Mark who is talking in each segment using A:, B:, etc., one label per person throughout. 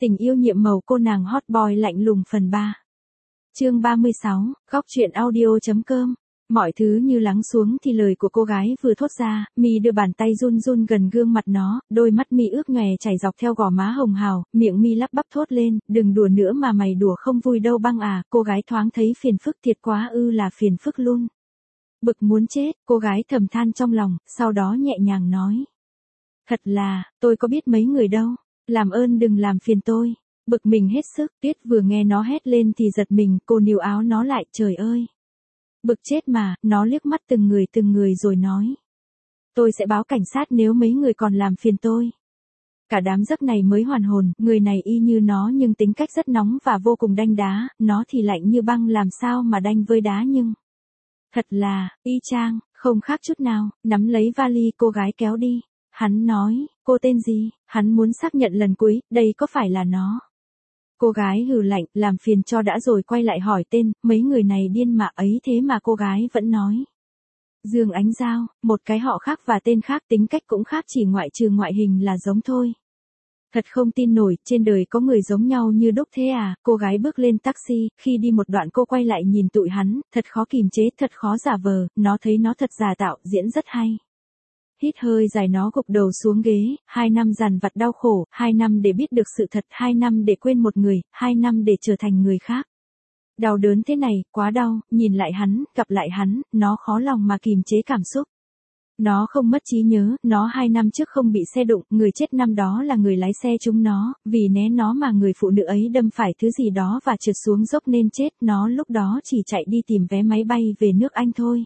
A: Tình yêu nhiệm màu cô nàng hot boy lạnh lùng phần 3. Chương 36, góc truyện audio.com. Mọi thứ như lắng xuống thì lời của cô gái vừa thốt ra, Mi đưa bàn tay run run gần gương mặt nó, đôi mắt Mi ướt nhòe chảy dọc theo gò má hồng hào, miệng Mi lắp bắp thốt lên, đừng đùa nữa mà mày đùa không vui đâu băng à, cô gái thoáng thấy phiền phức thiệt quá ư là phiền phức luôn. Bực muốn chết, cô gái thầm than trong lòng, sau đó nhẹ nhàng nói. Thật là, tôi có biết mấy người đâu, làm ơn đừng làm phiền tôi. Bực mình hết sức, Tuyết vừa nghe nó hét lên thì giật mình, cô níu áo nó lại, trời ơi. Bực chết mà, nó liếc mắt từng người rồi nói. Tôi sẽ báo cảnh sát nếu mấy người còn làm phiền tôi. Cả đám giấc này mới hoàn hồn, người này y như nó nhưng tính cách rất nóng và vô cùng đanh đá, nó thì lạnh như băng làm sao mà đanh với đá nhưng. Thật là, y chang, không khác chút nào, nắm lấy vali cô gái kéo đi. Hắn nói, cô tên gì, hắn muốn xác nhận lần cuối, đây có phải là nó. Cô gái hừ lạnh, làm phiền cho đã rồi quay lại hỏi tên, mấy người này điên mà ấy thế mà cô gái vẫn nói. Dương Ánh Giao, một cái họ khác và tên khác tính cách cũng khác chỉ ngoại trừ ngoại hình là giống thôi. Thật không tin nổi, trên đời có người giống nhau như đúc thế à, cô gái bước lên taxi, khi đi một đoạn cô quay lại nhìn tụi hắn, thật khó kìm chế, thật khó giả vờ, nó thấy nó thật giả tạo, diễn rất hay. Hít hơi dài nó gục đầu xuống ghế, 2 năm dằn vặt đau khổ, 2 năm để biết được sự thật, 2 năm để quên một người, 2 năm để trở thành người khác. Đau đớn thế này, quá đau, nhìn lại hắn, gặp lại hắn, nó khó lòng mà kìm chế cảm xúc. Nó không mất trí nhớ, nó 2 năm trước không bị xe đụng, người chết năm đó là người lái xe trúng nó, vì né nó mà người phụ nữ ấy đâm phải thứ gì đó và trượt xuống dốc nên chết, nó lúc đó chỉ chạy đi tìm vé máy bay về nước Anh thôi.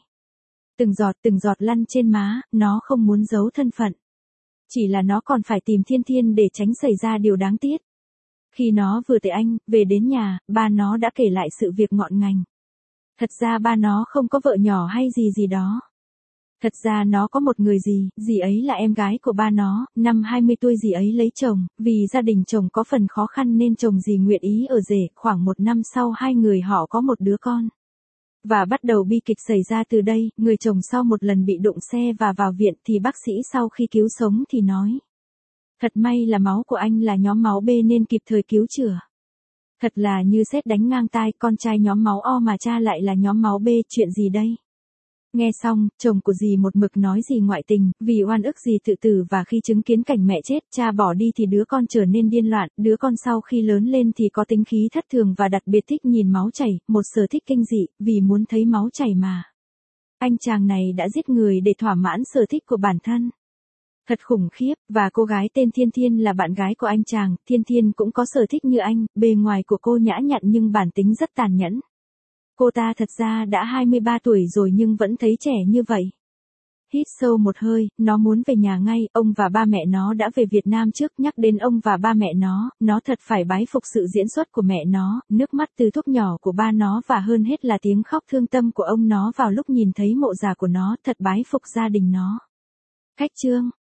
A: Từng giọt lăn trên má, nó không muốn giấu thân phận. Chỉ là nó còn phải tìm Thiên Thiên để tránh xảy ra điều đáng tiếc. Khi nó vừa tới Anh, về đến nhà, ba nó đã kể lại sự việc ngọn ngành. Thật ra ba nó không có vợ nhỏ hay gì đó. Thật ra nó có một người dì ấy là em gái của ba nó, năm 20 tuổi dì ấy lấy chồng, vì gia đình chồng có phần khó khăn nên chồng dì nguyện ý ở rể, khoảng 1 năm sau hai người họ có một đứa con. Và bắt đầu bi kịch xảy ra từ đây, người chồng sau một lần bị đụng xe và vào viện thì bác sĩ sau khi cứu sống thì nói. Thật may là máu của anh là nhóm máu B nên kịp thời cứu chữa. Thật là như sét đánh ngang tai, con trai nhóm máu O mà cha lại là nhóm máu B, chuyện gì đây? Nghe xong, chồng của dì một mực nói dì ngoại tình, vì oan ức dì tự tử và khi chứng kiến cảnh mẹ chết, cha bỏ đi thì đứa con trở nên điên loạn, đứa con sau khi lớn lên thì có tính khí thất thường và đặc biệt thích nhìn máu chảy, một sở thích kinh dị, vì muốn thấy máu chảy mà. Anh chàng này đã giết người để thỏa mãn sở thích của bản thân. Thật khủng khiếp, và cô gái tên Thiên Thiên là bạn gái của anh chàng, Thiên Thiên cũng có sở thích như anh, bề ngoài của cô nhã nhặn nhưng bản tính rất tàn nhẫn. Cô ta thật ra đã 23 tuổi rồi nhưng vẫn thấy trẻ như vậy. Hít sâu một hơi, nó muốn về nhà ngay, ông và ba mẹ nó đã về Việt Nam trước, nhắc đến ông và ba mẹ nó thật phải bái phục sự diễn xuất của mẹ nó, nước mắt từ thuốc nhỏ của ba nó và hơn hết là tiếng khóc thương tâm của ông nó vào lúc nhìn thấy mộ già của nó, thật bái phục gia đình nó. Khách chương,